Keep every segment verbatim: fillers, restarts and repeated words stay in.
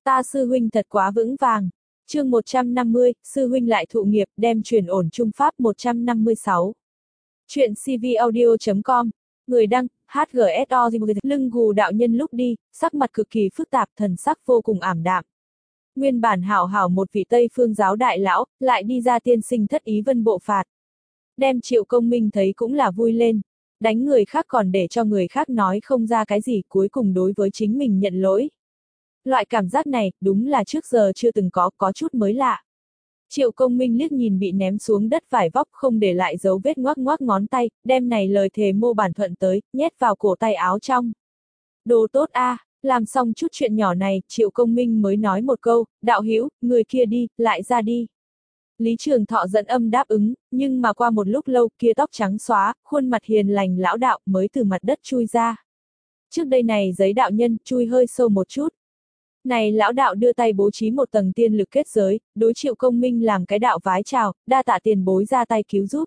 Ta sư huynh thật quá vững vàng. Chương một trăm năm mươi, sư huynh lại thụ nghiệp, đem truyền ổn trung pháp một trăm năm mươi sáu. Chuyện cvaudio chấm com, người đăng, hát giê ét o, lưng gù đạo nhân lúc đi, sắc mặt cực kỳ phức tạp, thần sắc vô cùng ảm đạm. Nguyên bản hảo hảo một vị Tây Phương giáo đại lão, lại đi ra tiên sinh thất ý vân bộ phạt. Đem Triệu Công Minh thấy cũng là vui lên, đánh người khác còn để cho người khác nói không ra cái gì, cuối cùng đối với chính mình nhận lỗi. Loại cảm giác này, đúng là trước giờ chưa từng có, có chút mới lạ. Triệu Công Minh liếc nhìn bị ném xuống đất vải vóc không để lại dấu vết ngoác ngoác ngón tay, đem này lời thề mô bản thuận tới, nhét vào cổ tay áo trong. Đồ tốt a, à, làm xong chút chuyện nhỏ này, Triệu Công Minh mới nói một câu, đạo hữu, người kia đi, lại ra đi. Lý Trường Thọ dẫn âm đáp ứng, nhưng mà qua một lúc lâu kia tóc trắng xóa, khuôn mặt hiền lành lão đạo mới từ mặt đất chui ra. Trước đây này giấy đạo nhân chui hơi sâu một chút. Này lão đạo đưa tay bố trí một tầng tiên lực kết giới, đối Triệu Công Minh làm cái đạo vái chào, đa tạ tiền bối ra tay cứu giúp.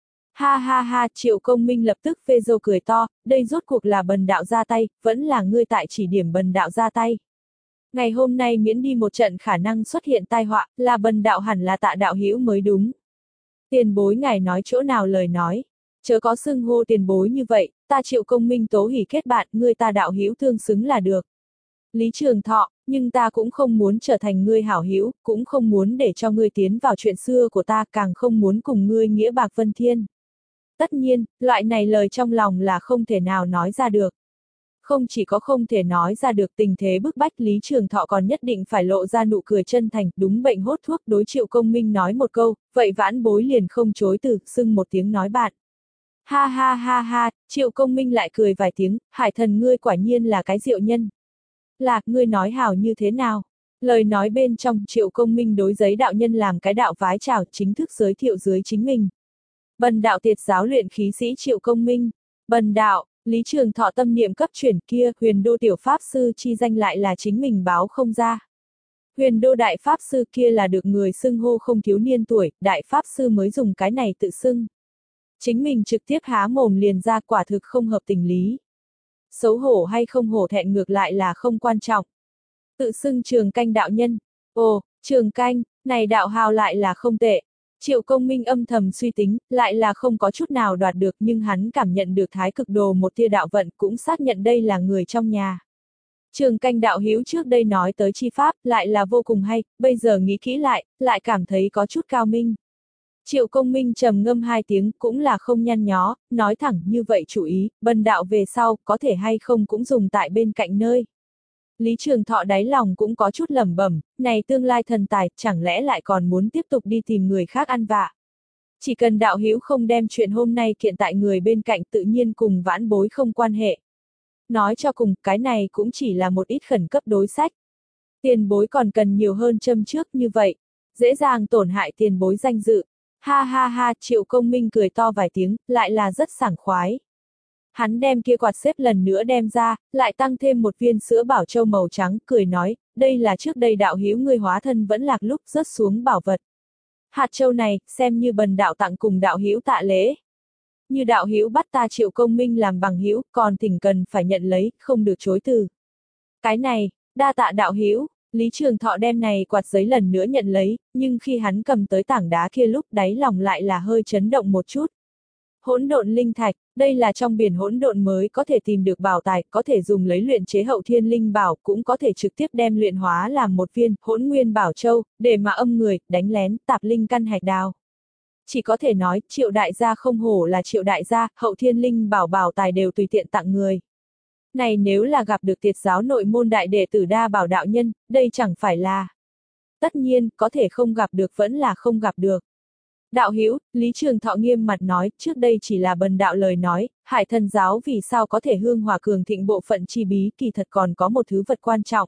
Ha ha ha, Triệu Công Minh lập tức phê dâu cười to, đây rốt cuộc là bần đạo ra tay, vẫn là ngươi tại chỉ điểm bần đạo ra tay. Ngày hôm nay miễn đi một trận khả năng xuất hiện tai họa, là bần đạo hẳn là tạ đạo hữu mới đúng. Tiền bối ngài nói chỗ nào lời nói, chớ có xưng hô tiền bối như vậy, ta Triệu Công Minh tố hỉ kết bạn, ngươi ta đạo hữu thương xứng là được. Lý Trường Thọ, nhưng ta cũng không muốn trở thành ngươi hảo hữu, cũng không muốn để cho ngươi tiến vào chuyện xưa của ta, càng không muốn cùng ngươi nghĩa bạc vân thiên. Tất nhiên, loại này lời trong lòng là không thể nào nói ra được. Không chỉ có không thể nói ra được, tình thế bức bách, Lý Trường Thọ còn nhất định phải lộ ra nụ cười chân thành, đúng bệnh hốt thuốc, đối Triệu Công Minh nói một câu, vậy vãn bối liền không chối từ, xưng một tiếng nói bạn. Ha ha ha ha, Triệu Công Minh lại cười vài tiếng, hải thần ngươi quả nhiên là cái diệu nhân. Là, ngươi nói hảo như thế nào? Lời nói bên trong, Triệu Công Minh đối giấy đạo nhân làm cái đạo vái chào, chính thức giới thiệu dưới chính mình. Bần đạo Tiệt giáo luyện khí sĩ Triệu Công Minh. Bần đạo, Lý Trường Thọ tâm niệm cấp chuyển kia, huyền đô tiểu pháp sư chi danh lại là chính mình báo không ra. Huyền đô đại pháp sư kia là được người xưng hô không thiếu niên tuổi, đại pháp sư mới dùng cái này tự xưng. Chính mình trực tiếp há mồm liền ra, quả thực không hợp tình lý. Xấu hổ hay không hổ thẹn ngược lại là không quan trọng. Tự xưng Trường Canh đạo nhân. Ồ, Trường Canh, này đạo hào lại là không tệ. Triệu Công Minh âm thầm suy tính, lại là không có chút nào đoạt được, nhưng hắn cảm nhận được thái cực đồ một tia đạo vận, cũng xác nhận đây là người trong nhà. Trường Canh đạo hữu trước đây nói tới chi pháp, lại là vô cùng hay, bây giờ nghĩ kỹ lại, lại cảm thấy có chút cao minh. Triệu Công Minh trầm ngâm hai tiếng, cũng là không nhăn nhó, nói thẳng như vậy chủ ý, bần đạo về sau, có thể hay không cũng dùng tại bên cạnh nơi. Lý Trường Thọ đáy lòng cũng có chút lẩm bẩm, này tương lai thần tài, chẳng lẽ lại còn muốn tiếp tục đi tìm người khác ăn vạ. Chỉ cần đạo hữu không đem chuyện hôm nay kiện tại người bên cạnh, tự nhiên cùng vãn bối không quan hệ. Nói cho cùng, cái này cũng chỉ là một ít khẩn cấp đối sách. Tiền bối còn cần nhiều hơn châm trước như vậy, dễ dàng tổn hại tiền bối danh dự. Ha ha ha, Triệu Công Minh cười to vài tiếng, lại là rất sảng khoái. Hắn đem kia quạt xếp lần nữa đem ra, lại tăng thêm một viên sữa bảo châu màu trắng, cười nói, đây là trước đây đạo hữu ngươi hóa thân vẫn lạc lúc rớt xuống bảo vật. Hạt châu này, xem như bần đạo tặng cùng đạo hữu tạ lễ. Như đạo hữu bắt ta Triệu Công Minh làm bằng hữu, còn thỉnh cần phải nhận lấy, không được chối từ. Cái này, đa tạ đạo hữu. Lý Trường Thọ đem này quạt giấy lần nữa nhận lấy, nhưng khi hắn cầm tới tảng đá kia lúc đáy lòng lại là hơi chấn động một chút. Hỗn độn linh thạch, đây là trong biển hỗn độn mới có thể tìm được bảo tài, có thể dùng lấy luyện chế hậu thiên linh bảo, cũng có thể trực tiếp đem luyện hóa làm một viên hỗn nguyên bảo châu, để mà âm người, đánh lén, tạp linh căn hạch đào. Chỉ có thể nói, Triệu đại gia không hổ là Triệu đại gia, hậu thiên linh bảo bảo tài đều tùy tiện tặng người. Này nếu là gặp được Tiệt giáo nội môn đại đệ tử Đa Bảo đạo nhân, đây chẳng phải là. Tất nhiên, có thể không gặp được vẫn là không gặp được. Đạo hữu, Lý Trường Thọ nghiêm mặt nói, trước đây chỉ là bần đạo lời nói, Hải Thần giáo vì sao có thể hương hòa cường thịnh bộ phận chi bí, kỳ thật còn có một thứ vật quan trọng.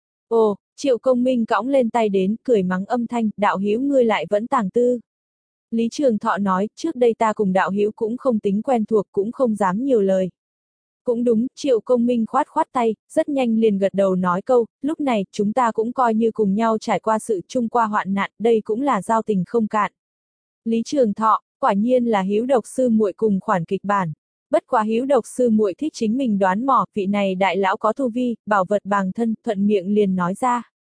Ồ, Triệu Công Minh cõng lên tay đến, cười mắng âm thanh, đạo hữu ngươi lại vẫn tàng tư. Lý Trường Thọ nói, trước đây ta cùng đạo hữu cũng không tính quen thuộc, cũng không dám nhiều lời. Cũng đúng, Triệu Công Minh khoát khoát tay, rất nhanh liền gật đầu nói câu, lúc này, chúng ta cũng coi như cùng nhau trải qua sự chung qua hoạn nạn, đây cũng là giao tình không cạn. Lý Trường Thọ, quả nhiên là Hữu Độc sư muội cùng khoản kịch bản. Bất quá Hữu Độc sư muội thích chính mình đoán mò, vị này đại lão có tu vi, bảo vật bằng thân, thuận miệng liền nói ra.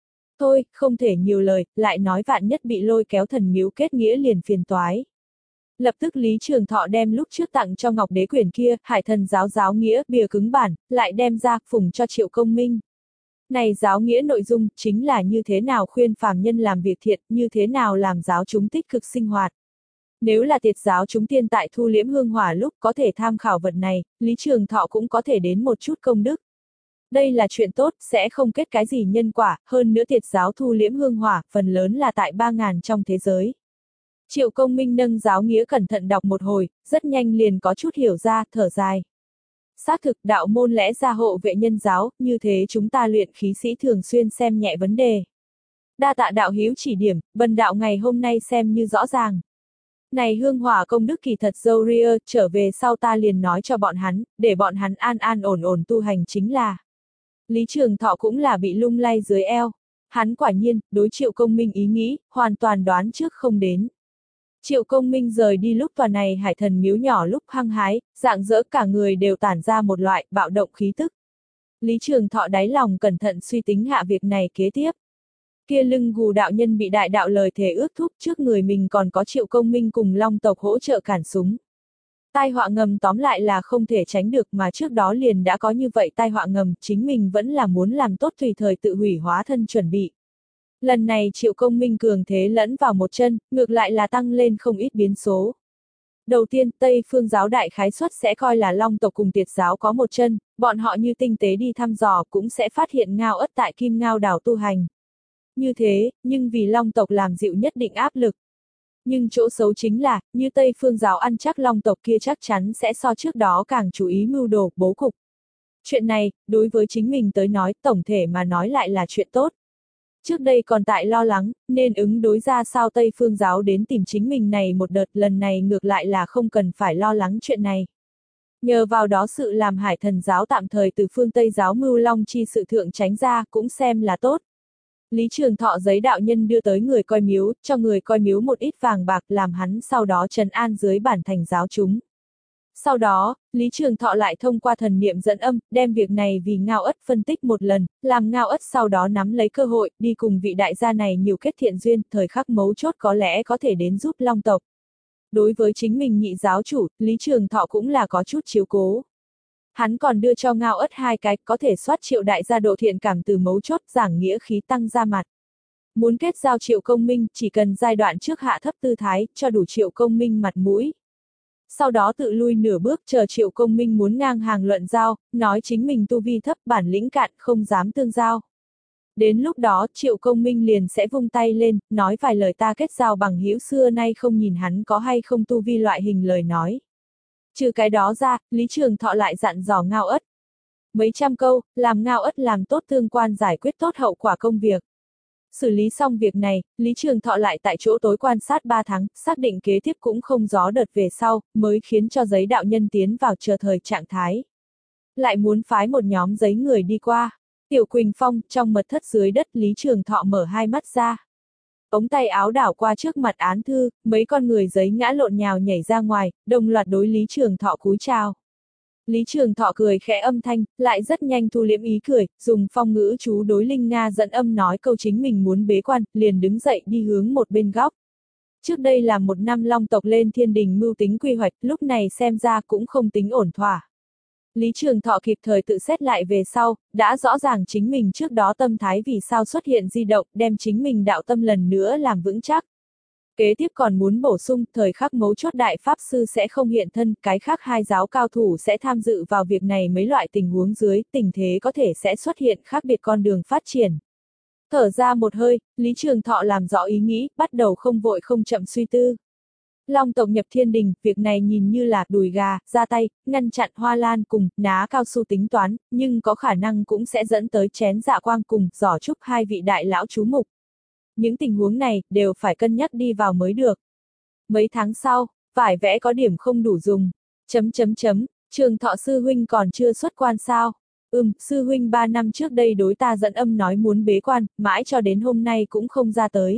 Thôi, không thể nhiều lời, lại nói vạn nhất bị lôi kéo thần miếu kết nghĩa liền phiền toái. Lập tức Lý Trường Thọ đem lúc trước tặng cho Ngọc Đế quyển kia, Hải Thần giáo giáo nghĩa, bìa cứng bản, lại đem ra, phủng cho Triệu Công Minh. Này giáo nghĩa nội dung, chính là như thế nào khuyên phàm nhân làm việc thiện, như thế nào làm giáo chúng tích cực sinh hoạt. Nếu là tiệt giáo chúng tiên tại thu liễm hương hỏa lúc có thể tham khảo vật này, Lý Trường Thọ cũng có thể đến một chút công đức. Đây là chuyện tốt, sẽ không kết cái gì nhân quả, hơn nữa tiệt giáo thu liễm hương hỏa, phần lớn là tại ba ngàn trong thế giới. Triệu Công Minh nâng giáo nghĩa cẩn thận đọc một hồi, rất nhanh liền có chút hiểu ra, thở dài. Xác thực đạo môn lẽ ra hộ vệ nhân giáo, như thế chúng ta luyện khí sĩ thường xuyên xem nhẹ vấn đề. Đa tạ đạo hữu chỉ điểm, bần đạo ngày hôm nay xem như rõ ràng. Này hương hỏa công đức kỳ thật dâu ria, trở về sau ta liền nói cho bọn hắn, để bọn hắn an an ổn ổn tu hành chính là. Lý Trường Thọ cũng là bị lung lay dưới eo. Hắn quả nhiên, đối Triệu Công Minh ý nghĩ, hoàn toàn đoán trước không đến. Triệu Công Minh rời đi lúc tòa này Hải Thần miếu nhỏ lúc hăng hái, rạng rỡ cả người đều tản ra một loại bạo động khí tức. Lý Trường Thọ đáy lòng cẩn thận suy tính hạ việc này kế tiếp. Kia lưng gù đạo nhân bị đại đạo lời thề ước thúc, trước người mình còn có Triệu Công Minh cùng Long tộc hỗ trợ cản súng. Tai họa ngầm tóm lại là không thể tránh được, mà trước đó liền đã có như vậy tai họa ngầm, chính mình vẫn là muốn làm tốt tùy thời tự hủy hóa thân chuẩn bị. Lần này Triệu Công Minh cường thế lẫn vào một chân, ngược lại là tăng lên không ít biến số. Đầu tiên, Tây Phương giáo đại khái suất sẽ coi là Long tộc cùng Tiệt giáo có một chân, bọn họ như tinh tế đi thăm dò cũng sẽ phát hiện Ngao Ất tại Kim Ngao đảo tu hành. Như thế, nhưng vì Long tộc làm dịu nhất định áp lực. Nhưng chỗ xấu chính là, như Tây Phương giáo ăn chắc Long tộc kia chắc chắn sẽ so trước đó càng chú ý mưu đồ, bố cục. Chuyện này, đối với chính mình tới nói, tổng thể mà nói lại là chuyện tốt. Trước đây còn tại lo lắng, nên ứng đối ra sao Tây Phương giáo đến tìm chính mình này một đợt, lần này ngược lại là không cần phải lo lắng chuyện này. Nhờ vào đó sự làm Hải Thần giáo tạm thời từ phương Tây giáo mưu long chi sự thượng tránh ra, cũng xem là tốt. Lý Trường Thọ giấy đạo nhân đưa tới người coi miếu, cho người coi miếu một ít vàng bạc làm hắn sau đó trấn an dưới bản thành giáo chúng. Sau đó, Lý Trường Thọ lại thông qua thần niệm dẫn âm, đem việc này vì Ngao Ất phân tích một lần, làm Ngao Ất sau đó nắm lấy cơ hội, đi cùng vị đại gia này nhiều kết thiện duyên, thời khắc mấu chốt có lẽ có thể đến giúp Long tộc. Đối với chính mình nhị giáo chủ, Lý Trường Thọ cũng là có chút chiếu cố. Hắn còn đưa cho Ngao Ất hai cái có thể soát Triệu đại gia độ thiện cảm từ mấu chốt, giảng nghĩa khí tăng ra mặt. Muốn kết giao Triệu Công Minh, chỉ cần giai đoạn trước hạ thấp tư thái, cho đủ Triệu Công Minh mặt mũi. Sau đó tự lui nửa bước, chờ Triệu Công Minh muốn ngang hàng luận giao, nói chính mình tu vi thấp, bản lĩnh cạn, không dám tương giao. Đến lúc đó, Triệu Công Minh liền sẽ vung tay lên, nói vài lời ta kết giao bằng hữu xưa nay không nhìn hắn có hay không tu vi loại hình lời nói. Trừ cái đó ra, Lý Trường Thọ lại dặn dò Ngao Ất. Mấy trăm câu, làm Ngao Ất làm tốt tương quan giải quyết tốt hậu quả công việc. Xử lý xong việc này, Lý Trường Thọ lại tại chỗ tối quan sát ba tháng, xác định kế tiếp cũng không gió đợt về sau, mới khiến cho giấy đạo nhân tiến vào chờ thời trạng thái. Lại muốn phái một nhóm giấy người đi qua. Tiểu Quỳnh Phong, trong mật thất dưới đất, Lý Trường Thọ mở hai mắt ra. Ống tay áo đảo qua trước mặt án thư, mấy con người giấy ngã lộn nhào nhảy ra ngoài, đồng loạt đối Lý Trường Thọ cúi chào. Lý Trường Thọ cười khẽ âm thanh, lại rất nhanh thu liễm ý cười, dùng phong ngữ chú đối Linh Nga dẫn âm nói câu chính mình muốn bế quan, liền đứng dậy đi hướng một bên góc. Trước đây là một năm Long tộc lên thiên đình mưu tính quy hoạch, lúc này xem ra cũng không tính ổn thỏa. Lý Trường Thọ kịp thời tự xét lại về sau, đã rõ ràng chính mình trước đó tâm thái vì sao xuất hiện di động, đem chính mình đạo tâm lần nữa làm vững chắc. Kế tiếp còn muốn bổ sung, thời khắc mấu chốt đại pháp sư sẽ không hiện thân, cái khác hai giáo cao thủ sẽ tham dự vào việc này, mấy loại tình huống dưới, tình thế có thể sẽ xuất hiện khác biệt con đường phát triển. Thở ra một hơi, Lý Trường Thọ làm rõ ý nghĩ, bắt đầu không vội không chậm suy tư. Long tộc nhập thiên đình, việc này nhìn như là đùi gà, ra tay, ngăn chặn Hoa Lan cùng ná cao su tính toán, nhưng có khả năng cũng sẽ dẫn tới chén dạ quang cùng giỏ trúc hai vị đại lão chú mục. Những tình huống này, đều phải cân nhắc đi vào mới được. Mấy tháng sau, vải vẽ có điểm không đủ dùng. Chấm chấm chấm, Trường Thọ sư huynh còn chưa xuất quan sao? Ừm, sư huynh ba năm trước đây đối ta dẫn âm nói muốn bế quan, mãi cho đến hôm nay cũng không ra tới.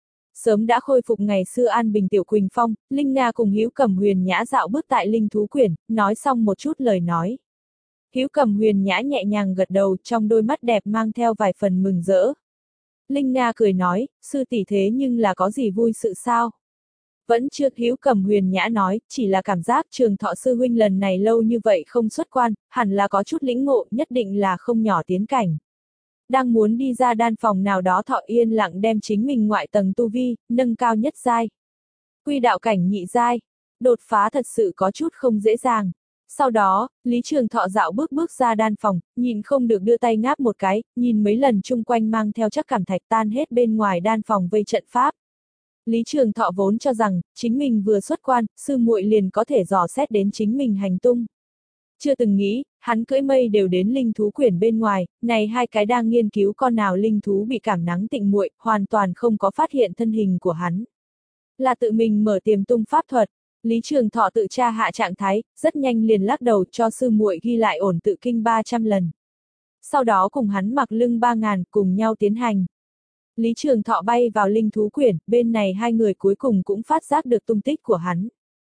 Sớm đã khôi phục ngày xưa an bình Tiểu Quỳnh Phong, Linh Nga cùng Hữu Cẩm Huyền Nhã dạo bước tại Linh Thú Quyển, nói xong một chút lời nói. Hữu Cẩm Huyền Nhã nhẹ nhàng gật đầu, trong đôi mắt đẹp mang theo vài phần mừng rỡ. Linh Nga cười nói, sư tỷ thế nhưng là có gì vui sự sao? Vẫn chưa. Hữu Cầm huyền nhã nói, chỉ là cảm giác Trường Thọ sư huynh lần này lâu như vậy không xuất quan, hẳn là có chút lĩnh ngộ, nhất định là không nhỏ tiến cảnh. Đang muốn đi ra đan phòng nào đó Thọ yên lặng đem chính mình ngoại tầng tu vi, nâng cao nhất giai. Quy đạo cảnh nhị giai, đột phá thật sự có chút không dễ dàng. Sau đó, Lý Trường Thọ dạo bước bước ra đan phòng, nhìn không được đưa tay ngáp một cái, nhìn mấy lần chung quanh mang theo chắc cảm thạch tan hết bên ngoài đan phòng vây trận pháp. Lý Trường Thọ vốn cho rằng, chính mình vừa xuất quan, sư muội liền có thể dò xét đến chính mình hành tung. Chưa từng nghĩ, hắn cưỡi mây đều đến linh thú quyển bên ngoài, này hai cái đang nghiên cứu con nào linh thú bị cảm nắng tịnh muội, hoàn toàn không có phát hiện thân hình của hắn. Là tự mình mở tiềm tung pháp thuật. Lý Trường Thọ tự tra hạ trạng thái, rất nhanh liền lắc đầu cho sư muội ghi lại ổn tự kinh ba trăm lần. Sau đó cùng hắn mặc lưng ba ngàn cùng nhau tiến hành. Lý Trường Thọ bay vào linh thú quyển, bên này hai người cuối cùng cũng phát giác được tung tích của hắn.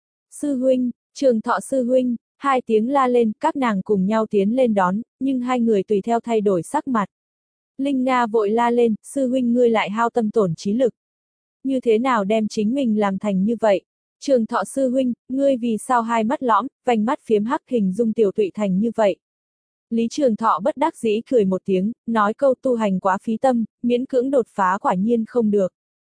Sư huynh, Trường Thọ sư huynh, hai tiếng la lên, các nàng cùng nhau tiến lên đón, nhưng hai người tùy theo thay đổi sắc mặt. Linh Nga vội la lên, sư huynh ngươi lại hao tâm tổn trí lực. Như thế nào đem chính mình làm thành như vậy? Trường Thọ sư huynh, ngươi vì sao hai mắt lõm, vành mắt phiếm hắc hình dung tiểu tụy thành như vậy? Lý Trường Thọ bất đắc dĩ cười một tiếng, nói câu tu hành quá phí tâm, miễn cưỡng đột phá quả nhiên không được.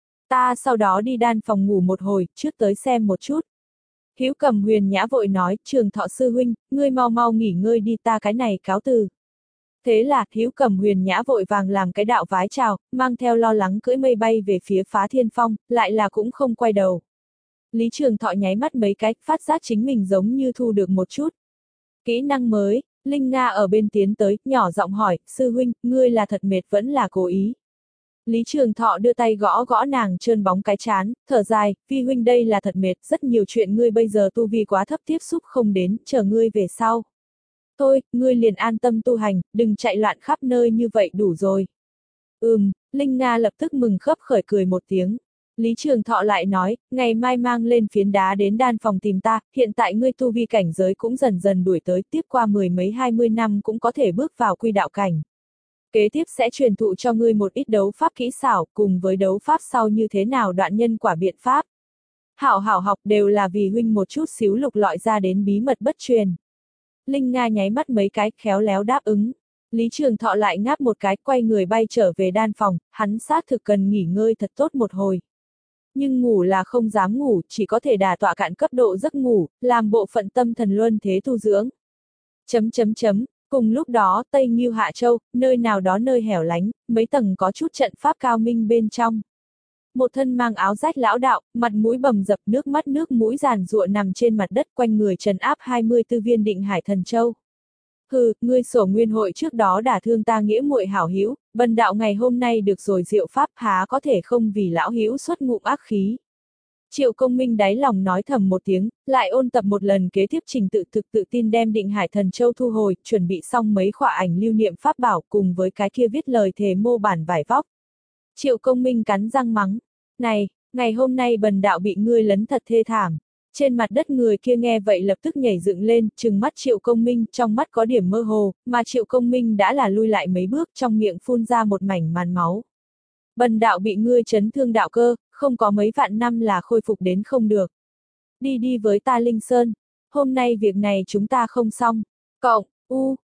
Ta sau đó đi đan phòng ngủ một hồi, trước tới xem một chút. Hữu Cầm huyền nhã vội nói, Trường Thọ sư huynh, ngươi mau mau nghỉ ngơi đi, ta cái này cáo từ. Thế là, Hữu Cầm huyền nhã vội vàng làm cái đạo vái chào, mang theo lo lắng cưỡi mây bay về phía Phá Thiên Phong, lại là cũng không quay đầu. Lý Trường Thọ nháy mắt mấy cái, phát giác chính mình giống như thu được một chút kỹ năng mới. Linh Nga ở bên tiến tới, nhỏ giọng hỏi, sư huynh, ngươi là thật mệt vẫn là cố ý. Lý Trường Thọ đưa tay gõ gõ nàng trơn bóng cái chán, thở dài, vi huynh đây là thật mệt, rất nhiều chuyện ngươi bây giờ tu vi quá thấp tiếp xúc không đến, chờ ngươi về sau. Thôi, ngươi liền an tâm tu hành, đừng chạy loạn khắp nơi như vậy đủ rồi. Ừm, Linh Nga lập tức mừng khấp khởi cười một tiếng. Lý Trường Thọ lại nói, ngày mai mang lên phiến đá đến đan phòng tìm ta, hiện tại ngươi tu vi cảnh giới cũng dần dần đuổi tới, tiếp qua mười mấy hai mươi năm cũng có thể bước vào quy đạo cảnh. Kế tiếp sẽ truyền thụ cho ngươi một ít đấu pháp kỹ xảo, cùng với đấu pháp sau như thế nào đoạn nhân quả biện pháp. Hảo hảo học đều là vì huynh một chút xíu lục lọi ra đến bí mật bất truyền. Linh Nga nháy mắt mấy cái, khéo léo đáp ứng. Lý Trường Thọ lại ngáp một cái, quay người bay trở về đan phòng, hắn xác thực cần nghỉ ngơi thật tốt một hồi. Nhưng ngủ là không dám ngủ, chỉ có thể đả tọa cạn cấp độ giấc ngủ, làm bộ phận tâm thần luân thế tu dưỡng. Chấm chấm chấm, cùng lúc đó, Tây Ngưu Hạ Châu, nơi nào đó nơi hẻo lánh, mấy tầng có chút trận pháp cao minh bên trong. Một thân mang áo rách lão đạo, mặt mũi bầm dập, nước mắt nước mũi giàn giụa nằm trên mặt đất, quanh người trấn áp hai mươi tư viên Định Hải Thần Châu. Hừ, ngươi Sổ Nguyên hội trước đó đả thương ta nghĩa muội hảo hữu, bần đạo ngày hôm nay được rồi diệu pháp, há có thể không vì lão hữu xuất ngụm ác khí. Triệu Công Minh đáy lòng nói thầm một tiếng, lại ôn tập một lần kế tiếp trình tự thực tự tin đem Định Hải Thần Châu thu hồi, chuẩn bị xong mấy khỏa ảnh lưu niệm pháp bảo cùng với cái kia viết lời thề mô bản vải vóc. Triệu Công Minh cắn răng mắng, này, ngày hôm nay bần đạo bị ngươi lấn thật thê thảm. Trên mặt đất người kia nghe vậy lập tức nhảy dựng lên, trừng mắt Triệu Công Minh, trong mắt có điểm mơ hồ, mà Triệu Công Minh đã là lui lại mấy bước, trong miệng phun ra một mảnh màn máu. Bần đạo bị ngươi chấn thương đạo cơ, không có mấy vạn năm là khôi phục đến không được. Đi đi với ta Linh Sơn, hôm nay việc này chúng ta không xong. Cộng, u,